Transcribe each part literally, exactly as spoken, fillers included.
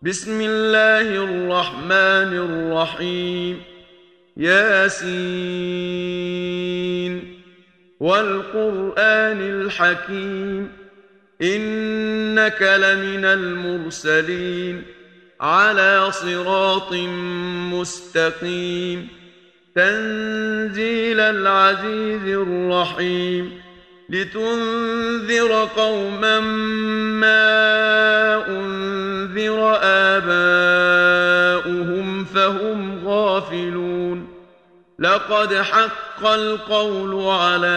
بسم الله الرحمن الرحيم. ياسين والقرآن الحكيم إنك لمن المرسلين على صراط مستقيم تنزيل العزيز الرحيم لتنذر قوما ما أنذر آباؤهم فهم غافلون لقد حق القول على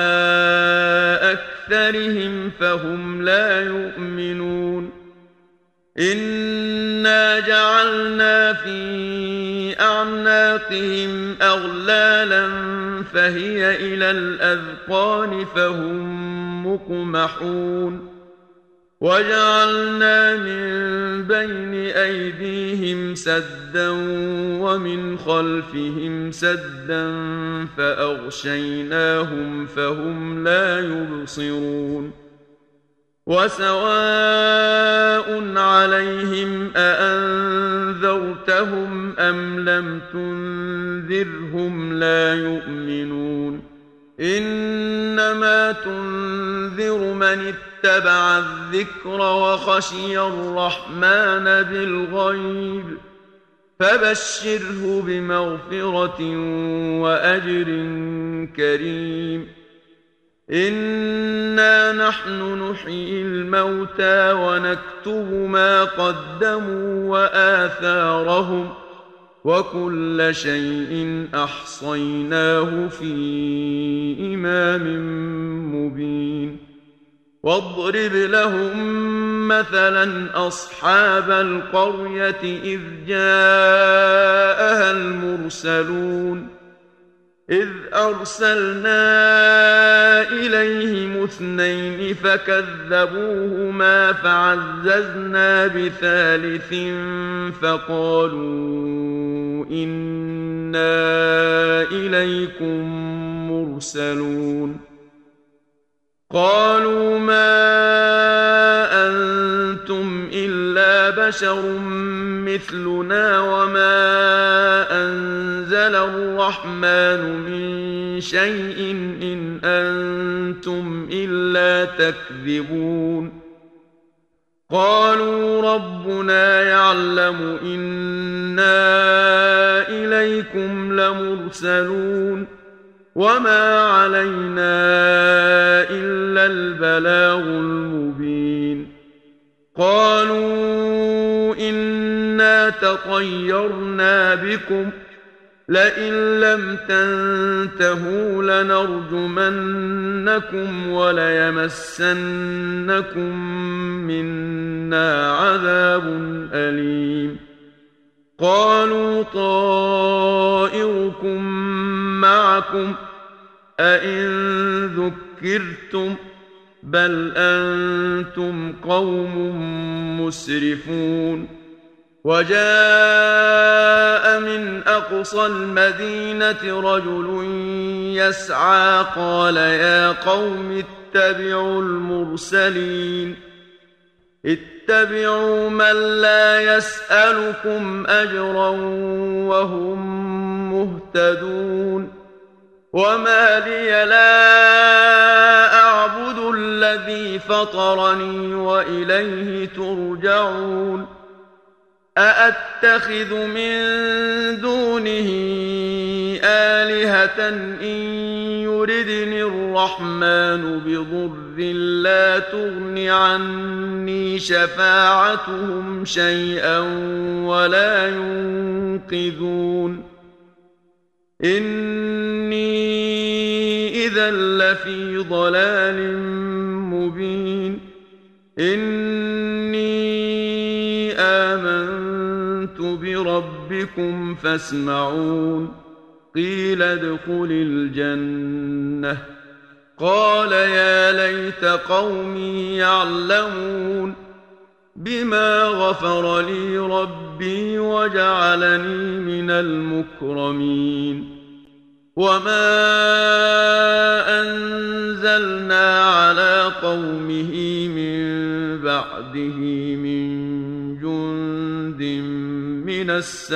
أكثرهم فهم لا يؤمنون إنا جعلنا في أعناقهم أغلالا فهي إلى الأذقان فهم مقمحون وجعلنا من بين أيديهم سدا ومن خلفهم سدا فأغشيناهم فهم لا يبصرون وسواء عليهم أأنذرتهم أم لم تنذرهم لا يؤمنون إنما تنذر من اتبع الذكر وخشي الرحمن بالغيب فبشره بمغفرة وأجر كريم إنا نحن نحيي الموتى ونكتب ما قدموا وآثارهم وكل شيء أحصيناه في إمام مبين واضرب لهم مثلا أصحاب القرية إذ جاءها المرسلون إذ أرسلنا إليهم اثنين فكذبوهما فعززنا بثالث فقالوا إنا إليكم مرسلون قالوا ما أنتم إلا بشر مثلنا وما أنزل الرحمن من شيء إن أنتم إلا تكذبون قالوا ربنا يعلم إنا إليكم لمرسلون وما علينا إلا البلاغ المبين قالوا إنا تطيرنا بكم لئن لم تنتهوا لنرجمنكم وليمسنكم منا عذاب أليم قالوا طائركم معكم أئن ذكرتم بل أنتم قوم مسرفون وجاء من أقصى المدينة رجل يسعى قال يا قوم اتبعوا المرسلين اتبعوا من لا يسألكم أجرا وهم مهتدون وما لي لا أعبد الذي فطرني وإليه ترجعون أأتخذ من دونه آلهة إن يردني الرحمن بضر لا تغن عني شفاعتهم شيئا ولا ينقذون إني إذا لفي ضلال مبين إني آمنت بربكم فاسمعون قيل ادخل الجنة قال يا ليت قومي يعلمون بما غفر لي ربي وجعلني من المكرمين وما أنزلنا على قومه من بعده من جند جند من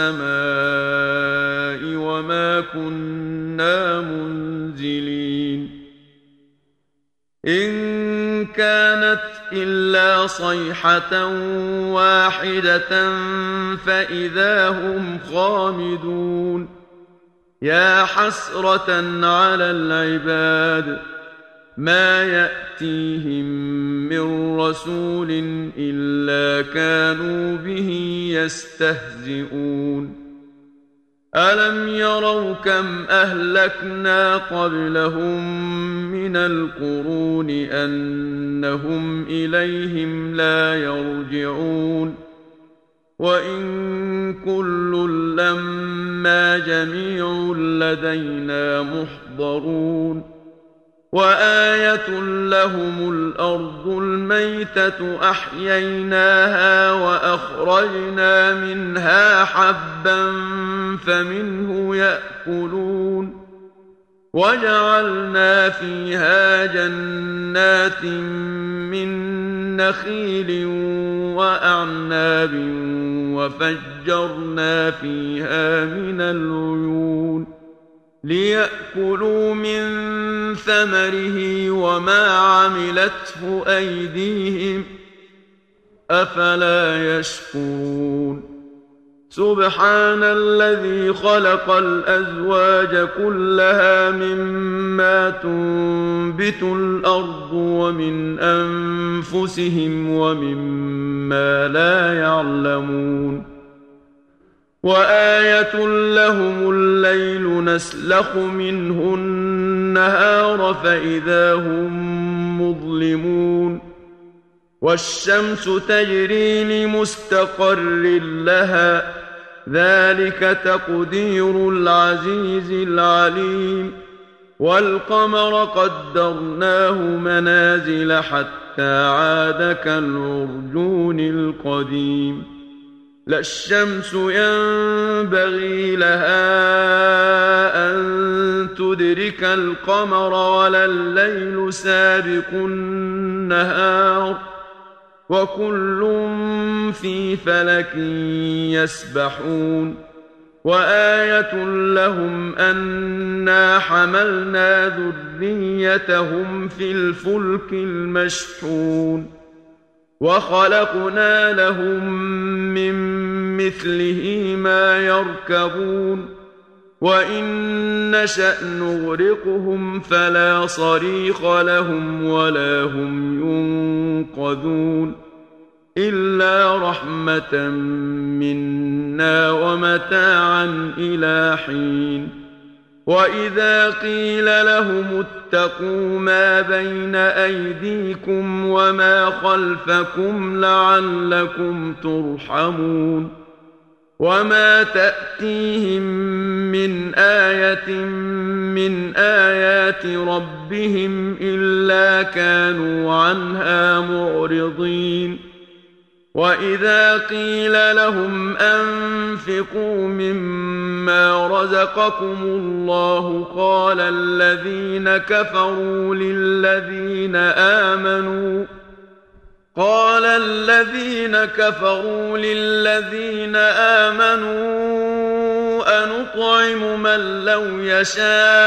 السماء وما كنا منزلين إن كانت إلا صيحة واحدة فإذا هم خامدون يا حسرة على العباد ما يأتيهم من رسول إلا كانوا به يستهزئون ألم يروا كم أهلكنا قبلهم من القرون أنهم إليهم لا يرجعون وإن كل لما جميع لدينا محضرون وآية لهم الأرض الميتة أحييناها وأخرجنا منها حبا فمنه يأكلون وجعلنا فيها جنات من نخيل وأعناب وفجرنا فيها من العيون ليأكلوا من ثمره وما عملته أيديهم أفلا يشكرون سبحان الذي خلق الأزواج كلها مما تنبت الأرض ومن أنفسهم ومما لا يعلمون وآية لهم الليل نسلخ منه النهار فإذا هم مظلمون والشمس تجري لمستقر لها ذلك تقدير العزيز العليم والقمر قدرناه منازل حتى عاد كالعرجون القديم لا الشمس ينبغي لها أن تدرك القمر ولا الليل سابق النهار وكل في فلك يسبحون وآية لهم أنا حملنا ذريتهم في الفلك المشحون وخلقنا لهم من مثله ما يركبون وإن نشأ نغرقهم فلا صريخ لهم ولا هم ينقذون إلا رحمة منا ومتاعا إلى حين وإذا قيل لهم اتقوا ما بين أيديكم وما خلفكم لعلكم ترحمون وما تأتيهم من آية من آيات ربهم إلا كانوا عنها معرضين وإذا قيل لهم أنفقوا مما رزقكم الله قال الذين كفروا للذين آمنوا قال الذين كفروا للذين آمنوا أنطعم من لو يشاء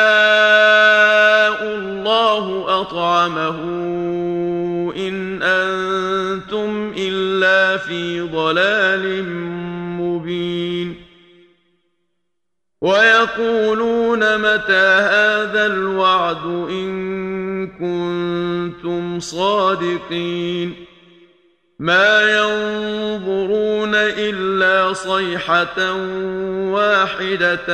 الله أطعمه إن أنتم إلا في ضلال مبين ويقولون متى هذا الوعد إن كنتم صادقين ما ينظرون إلا صيحة واحدة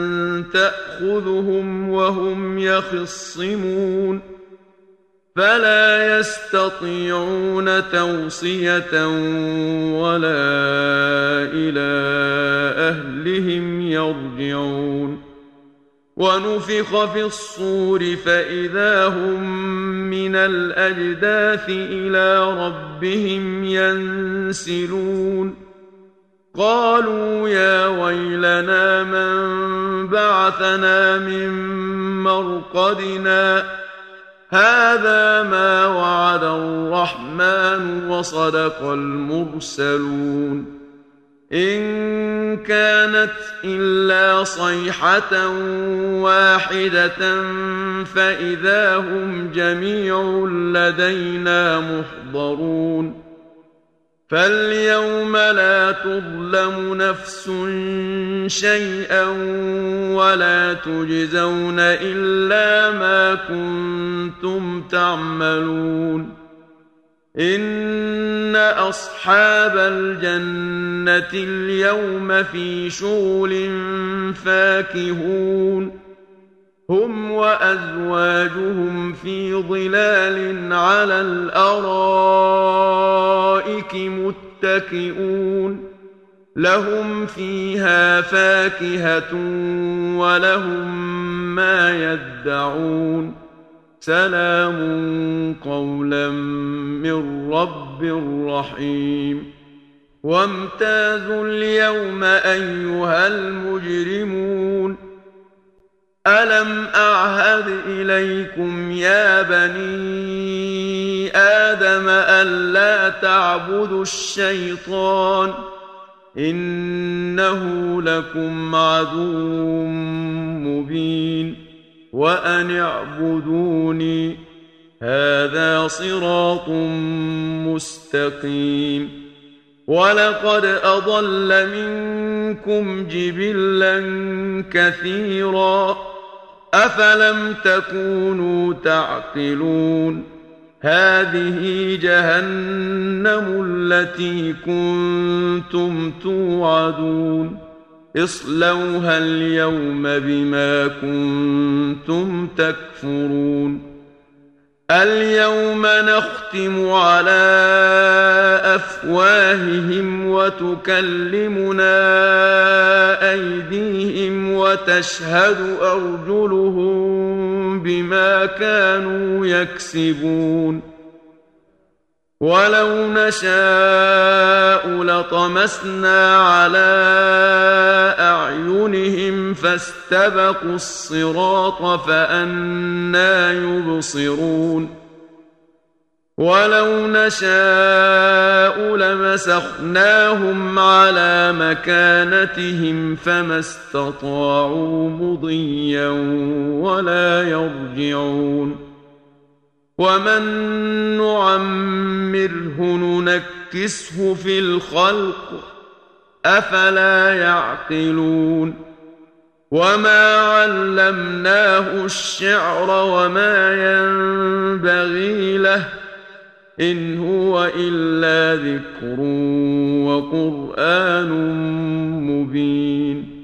تأخذهم وهم يخصمون فلا يستطيعون توصية ولا إلى أهلهم يرجعون ونفخ في الصور فإذا هم من الأجداث إلى ربهم ينسلون قالوا يا ويلنا من بعثنا من مرقدنا هذا ما وعد الرحمن وصدق المرسلون إن كانت إلا صيحة واحدة فإذا هم جميع لدينا محضرون فاليوم لا تظلم نفس شيئا ولا تجزون إلا ما كنتم تعملون إن أصحاب الجنة اليوم في شغل فاكهون هم وأزواجهم في ظلال على الأرائك متكئون لهم فيها فاكهة ولهم ما يدعون سلام قولا من رب رحيم وامتازوا اليوم أيها المجرمون ألم أعهد إليكم يا بني آدم ألا تعبدوا الشيطان إنه لكم عدو مبين وأن اعبدوني هذا صراط مستقيم ولقد أضل منكم جبلا كثيرا أفلم تكونوا تعقلون هذه جهنم التي كنتم توعدون اصلوها اليوم بما كنتم تكفرون اليوم نختم على أفواههم وتكلمنا أيديهم وتشهد أرجلهم بما كانوا يكسبون ولو نشاء لطمسنا على أعينهم فاستبقوا الصراط فأنى يبصرون ولو نشاء لمسخناهم على مكانتهم فما استطاعوا مضيا ولا يرجعون ومن نعمره ننكسه في الخلق أفلا يعقلون وما علمناه الشعر وما ينبغي له إن هو إلا ذكر وقرآن مبين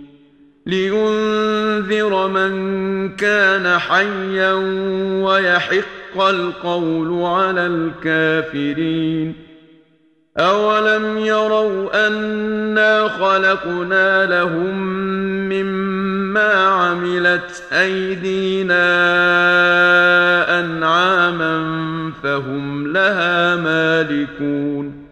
لينذر من كان حيا ويحق القول على الكافرين أولم يروا أنا خلقنا لهم مما عملت أيدينا أنعاما فهم لها مالكون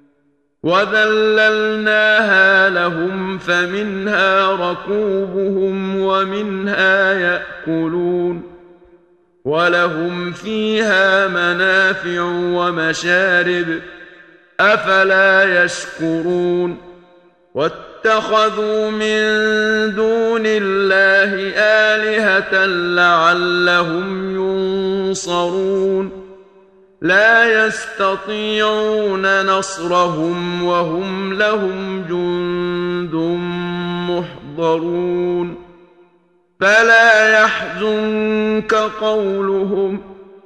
وذللناها لهم فمنها ركوبهم ومنها يأكلون ولهم فيها منافع ومشارب أفلا يشكرون واتخذوا من دون الله آلهة لعلهم ينصرون لا يستطيعون نصرهم وهم لهم جند محضرون فلا يحزنك قولهم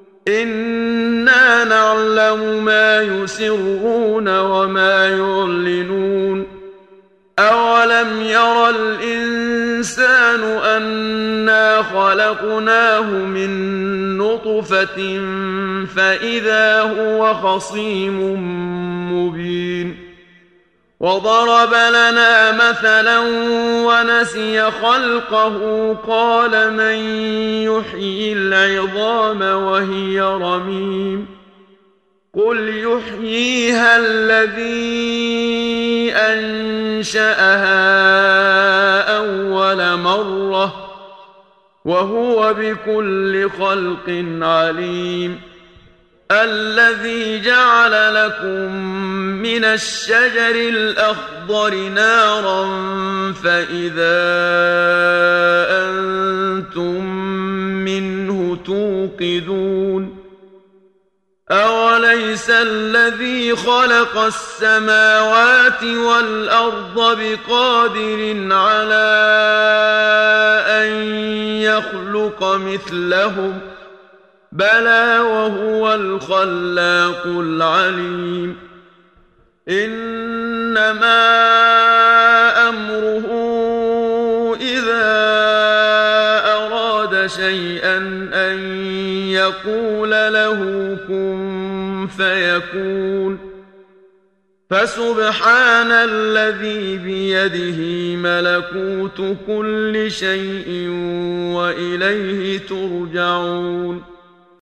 إنا نعلم ما يسرون وما يعلنون أولم ير الإنسان أنا خلقناه من نطفة فإذا هو خصيم مبين وضرب لنا مثلا ونسي خلقه قال من يحيي العظام وهي رميم قل يحييها الذي أنشأها أول مرة وهو بكل خلق عليم الذي جعل لكم من الشجر الأخضر نارا فإذا أنتم منه توقدون أوليس الذي خلق السماوات والأرض بقادر على أن يخلق مثلهم بلى وهو الخلاق العليم إنما أمره إذا أراد شيئا أن يقول له كن فيكون فسبحان الذي بيده ملكوت كل شيء وإليه ترجعون